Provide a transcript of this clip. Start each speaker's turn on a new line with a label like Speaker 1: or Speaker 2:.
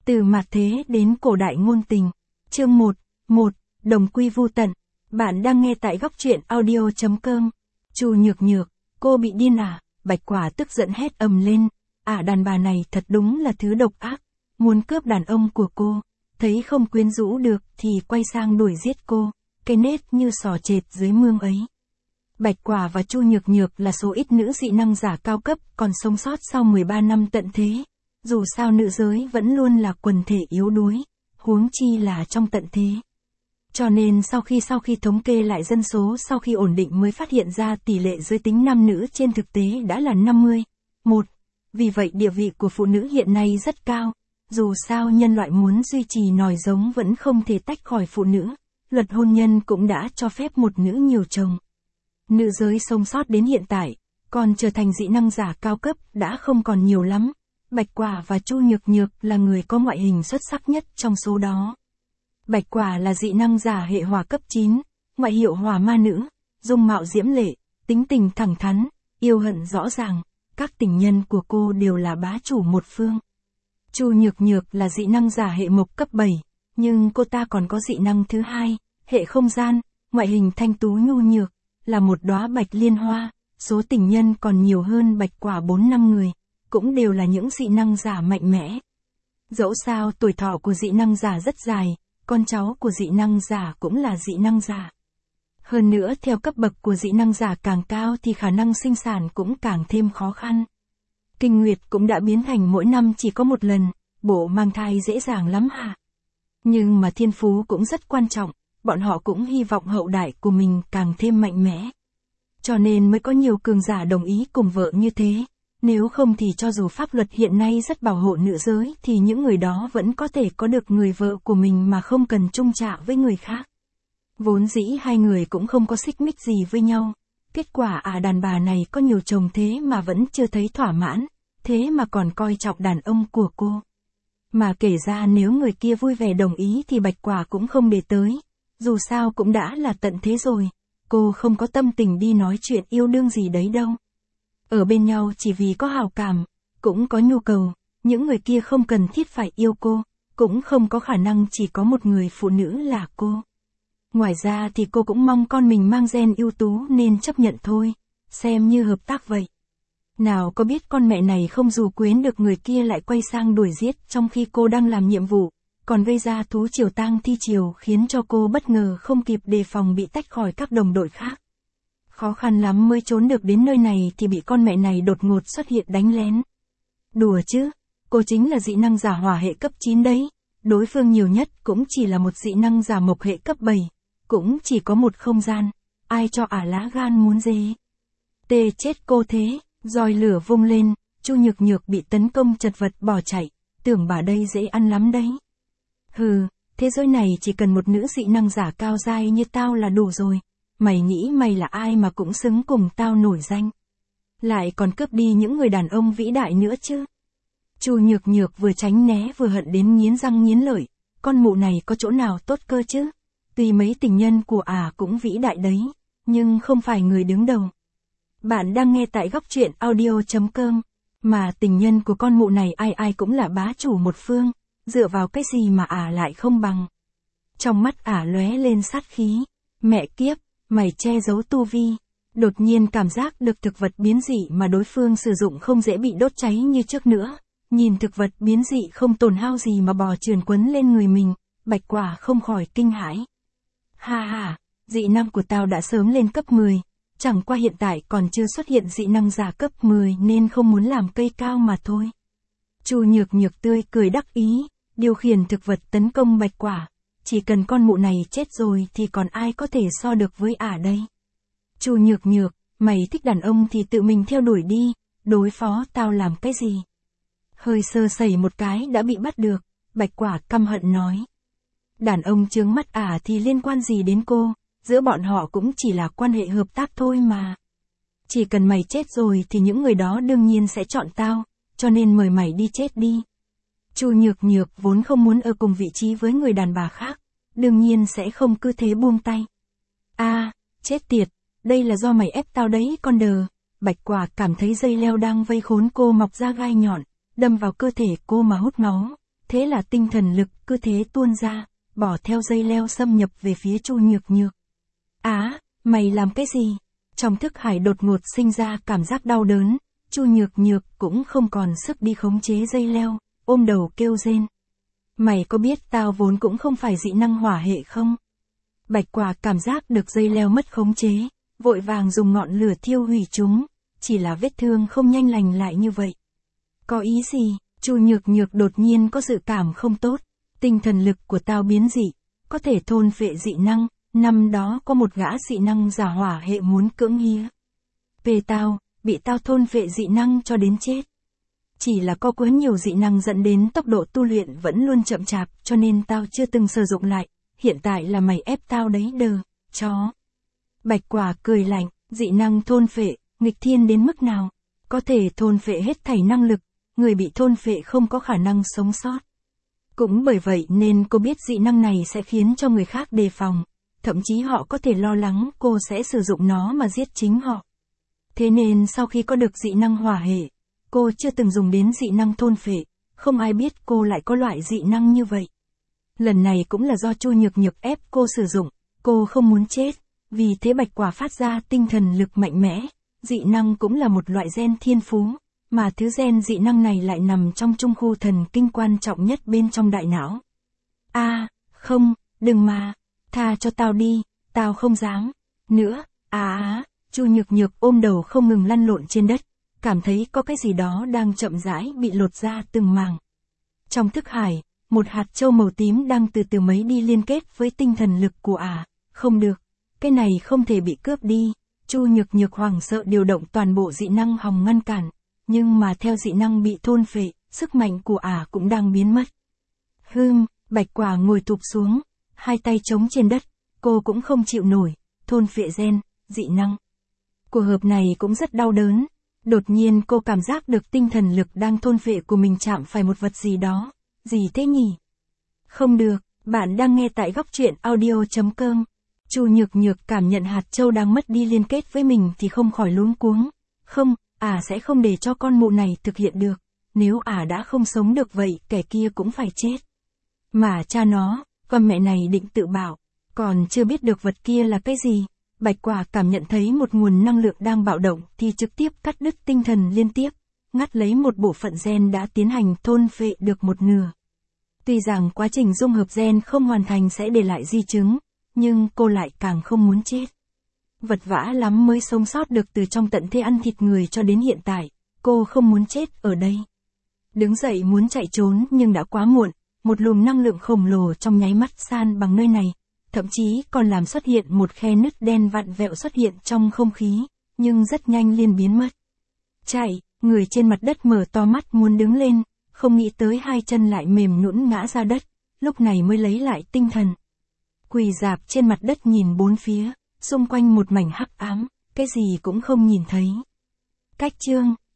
Speaker 1: Từ mạt thế đến cổ đại ngôn tình. Chương 1, Đồng quy vu tận. Bạn đang nghe tại góc truyện audio.com. Chu Nhược Nhược, cô bị điên à? Bạch Quả tức giận hét ầm lên. Đàn bà này thật đúng là thứ độc ác, muốn cướp đàn ông của cô, thấy không quyến rũ được thì quay sang đuổi giết cô, cái nết như sò trệt dưới mương ấy. Bạch Quả và Chu Nhược Nhược là số ít nữ dị năng giả cao cấp còn sống sót sau 13 năm tận thế. Dù sao nữ giới vẫn luôn là quần thể yếu đuối, huống chi là trong tận thế. Cho nên sau khi thống kê lại dân số sau khi ổn định mới phát hiện ra tỷ lệ giới tính nam nữ trên thực tế đã là 50-1. Vì vậy địa vị của phụ nữ hiện nay rất cao. Dù sao nhân loại muốn duy trì nòi giống vẫn không thể tách khỏi phụ nữ. Luật hôn nhân cũng đã cho phép một nữ nhiều chồng. Nữ giới sống sót đến hiện tại, còn trở thành dị năng giả cao cấp đã không còn nhiều lắm. Bạch Quả và Chu Nhược Nhược là người có ngoại hình xuất sắc nhất trong số đó. Bạch Quả là dị năng giả hệ hỏa cấp 9, ngoại hiệu hỏa ma nữ, dung mạo diễm lệ, tính tình thẳng thắn, yêu hận rõ ràng, các tình nhân của cô đều là bá chủ một phương. Chu Nhược Nhược là dị năng giả hệ mộc cấp 7, nhưng cô ta còn có dị năng thứ hai, hệ không gian, ngoại hình thanh tú nhu nhược, là một đóa bạch liên hoa, số tình nhân còn nhiều hơn Bạch Quả 4-5 người, cũng đều là những dị năng giả mạnh mẽ. Dẫu sao tuổi thọ của dị năng giả rất dài, con cháu của dị năng giả cũng là dị năng giả. Hơn nữa theo cấp bậc của dị năng giả càng cao thì khả năng sinh sản cũng càng thêm khó khăn. Kinh nguyệt cũng đã biến thành mỗi năm chỉ có một lần, bộ mang thai dễ dàng lắm hả? Nhưng mà thiên phú cũng rất quan trọng, bọn họ cũng hy vọng hậu đại của mình càng thêm mạnh mẽ. Cho nên mới có nhiều cường giả đồng ý cùng vợ như thế. Nếu không thì cho dù pháp luật hiện nay rất bảo hộ nữ giới thì những người đó vẫn có thể có được người vợ của mình mà không cần chung trả với người khác. Vốn dĩ hai người cũng không có xích mích gì với nhau. Kết quả đàn bà này có nhiều chồng thế mà vẫn chưa thấy thỏa mãn, thế mà còn coi trọng đàn ông của cô. Mà kể ra nếu người kia vui vẻ đồng ý thì Bạch Quả cũng không để tới. Dù sao cũng đã là tận thế rồi, cô không có tâm tình đi nói chuyện yêu đương gì đấy đâu. Ở bên nhau chỉ vì có hào cảm, cũng có nhu cầu, những người kia không cần thiết phải yêu cô, cũng không có khả năng chỉ có một người phụ nữ là cô. Ngoài ra thì cô cũng mong con mình mang gen ưu tú nên chấp nhận thôi, xem như hợp tác vậy. Nào có biết con mẹ này không dù quyến được người kia lại quay sang đuổi giết trong khi cô đang làm nhiệm vụ, còn gây ra thú triều tang thi triều khiến cho cô bất ngờ không kịp đề phòng bị tách khỏi các đồng đội khác. Khó khăn lắm mới trốn được đến nơi này thì bị con mẹ này đột ngột xuất hiện đánh lén. Đùa chứ, cô chính là dị năng giả hỏa hệ cấp 9 đấy, đối phương nhiều nhất cũng chỉ là một dị năng giả mộc hệ cấp 7, cũng chỉ có một không gian, ai cho lá gan muốn dê. Tê chết cô thế, roi lửa vung lên, Chu Nhược Nhược bị tấn công chật vật bỏ chạy, tưởng bà đây dễ ăn lắm đấy. Hừ, thế giới này chỉ cần một nữ dị năng giả cao giai như tao là đủ rồi. Mày nghĩ mày là ai mà cũng xứng cùng tao nổi danh. Lại còn cướp đi những người đàn ông vĩ đại nữa chứ. Chu Nhược Nhược vừa tránh né vừa hận đến nghiến răng nghiến lợi. Con mụ này có chỗ nào tốt cơ chứ. Tuy mấy tình nhân của cũng vĩ đại đấy, nhưng không phải người đứng đầu. Bạn đang nghe tại góc truyện audio.com. Mà tình nhân của con mụ này ai ai cũng là bá chủ một phương. Dựa vào cái gì mà lại không bằng. Trong mắt lóe lên sát khí. Mẹ kiếp. Mày che giấu tu vi, đột nhiên cảm giác được thực vật biến dị mà đối phương sử dụng không dễ bị đốt cháy như trước nữa. Nhìn thực vật biến dị không tổn hao gì mà bò trườn quấn lên người mình, Bạch Quả không khỏi kinh hãi. Ha, dị năng của tao đã sớm lên cấp 10, chẳng qua hiện tại còn chưa xuất hiện dị năng giả cấp 10 nên không muốn làm cây cao mà thôi. Chu Nhược Nhược tươi cười đắc ý, điều khiển thực vật tấn công Bạch Quả. Chỉ cần con mụ này chết rồi thì còn ai có thể so được với đây. Chu Nhược Nhược, mày thích đàn ông thì tự mình theo đuổi đi, đối phó tao làm cái gì? Hơi sơ sẩy một cái đã bị bắt được, Bạch Quả căm hận nói. Đàn ông chướng mắt thì liên quan gì đến cô, giữa bọn họ cũng chỉ là quan hệ hợp tác thôi mà. Chỉ cần mày chết rồi thì những người đó đương nhiên sẽ chọn tao, cho nên mời mày đi chết đi. Chu Nhược Nhược vốn không muốn ở cùng vị trí với người đàn bà khác, đương nhiên sẽ không cứ thế buông tay. Chết tiệt, đây là do mày ép tao đấy con đờ. Bạch Quả cảm thấy dây leo đang vây khốn cô mọc ra gai nhọn, đâm vào cơ thể cô mà hút máu, Thế là tinh thần lực cứ thế tuôn ra, bỏ theo dây leo xâm nhập về phía Chu Nhược Nhược. Á, mày làm cái gì? Trong thức hải đột ngột sinh ra cảm giác đau đớn, Chu Nhược Nhược cũng không còn sức đi khống chế dây leo, ôm đầu kêu rên. Mày có biết tao vốn cũng không phải dị năng hỏa hệ không? Bạch Quả cảm giác được dây leo mất khống chế, vội vàng dùng ngọn lửa thiêu hủy chúng, chỉ là vết thương không nhanh lành lại như vậy. Có ý gì? Chu Nhược Nhược đột nhiên có dự cảm không tốt, tinh thần lực của tao biến dị, có thể thôn phệ dị năng, năm đó có một gã dị năng giả hỏa hệ muốn cưỡng hía. Về tao, bị tao thôn phệ dị năng cho đến chết. Chỉ là có quá nhiều dị năng dẫn đến tốc độ tu luyện vẫn luôn chậm chạp cho nên tao chưa từng sử dụng lại, hiện tại là mày ép tao đấy đờ, chó. Bạch Quả cười lạnh, dị năng thôn phệ, nghịch thiên đến mức nào, có thể thôn phệ hết thảy năng lực, người bị thôn phệ không có khả năng sống sót. Cũng bởi vậy nên cô biết dị năng này sẽ khiến cho người khác đề phòng, thậm chí họ có thể lo lắng cô sẽ sử dụng nó mà giết chính họ. Thế nên sau khi có được dị năng hỏa hệ, cô chưa từng dùng đến dị năng thôn phệ, không ai biết cô lại có loại dị năng như vậy. Lần này cũng là do Chu Nhược Nhược ép cô sử dụng, cô không muốn chết, vì thế Bạch Quả phát ra tinh thần lực mạnh mẽ, dị năng cũng là một loại gen thiên phú, mà thứ gen dị năng này lại nằm trong trung khu thần kinh quan trọng nhất bên trong đại não. Không, đừng mà, tha cho tao đi, tao không dám, nữa, Chu Nhược Nhược ôm đầu không ngừng lăn lộn trên đất, cảm thấy có cái gì đó đang chậm rãi bị lột ra từng màng. Trong thức hải, một hạt châu màu tím đang từ từ mấy đi liên kết với tinh thần lực của không được, cái này không thể bị cướp đi, Chu Nhược Nhược hoảng sợ điều động toàn bộ dị năng hòng ngăn cản, nhưng mà theo dị năng bị thôn phệ, sức mạnh của cũng đang biến mất. Bạch Quả ngồi thụp xuống, hai tay chống trên đất, cô cũng không chịu nổi, thôn phệ gen, dị năng. Cuộc hợp này cũng rất đau đớn, đột nhiên cô cảm giác được tinh thần lực đang thôn phệ của mình chạm phải một vật gì đó, gì thế nhỉ? Không được, bạn đang nghe tại góc truyện audio.com. Chu Nhược Nhược cảm nhận hạt châu đang mất đi liên kết với mình thì không khỏi luống cuống. Không, sẽ không để cho con mụ này thực hiện được, nếu đã không sống được vậy kẻ kia cũng phải chết. Mà cha nó, con mẹ này định tự bảo, còn chưa biết được vật kia là cái gì. Bạch Quả cảm nhận thấy một nguồn năng lượng đang bạo động thì trực tiếp cắt đứt tinh thần liên tiếp, ngắt lấy một bộ phận gen đã tiến hành thôn phệ được một nửa. Tuy rằng quá trình dung hợp gen không hoàn thành sẽ để lại di chứng, nhưng cô lại càng không muốn chết. Vật vã lắm mới sống sót được từ trong tận thế ăn thịt người cho đến hiện tại, cô không muốn chết ở đây. Đứng dậy muốn chạy trốn nhưng đã quá muộn, một luồng năng lượng khổng lồ trong nháy mắt san bằng nơi này, thậm chí còn làm xuất hiện một khe nứt đen vặn vẹo xuất hiện trong không khí, nhưng rất nhanh liền biến mất. Chạy, người trên mặt đất mở to mắt muốn đứng lên, không nghĩ tới hai chân lại mềm nhũn ngã ra đất, lúc này mới lấy lại tinh thần. Quỳ rạp trên mặt đất nhìn bốn phía, xung quanh một mảnh hắc ám, cái gì cũng không nhìn thấy. Cách chương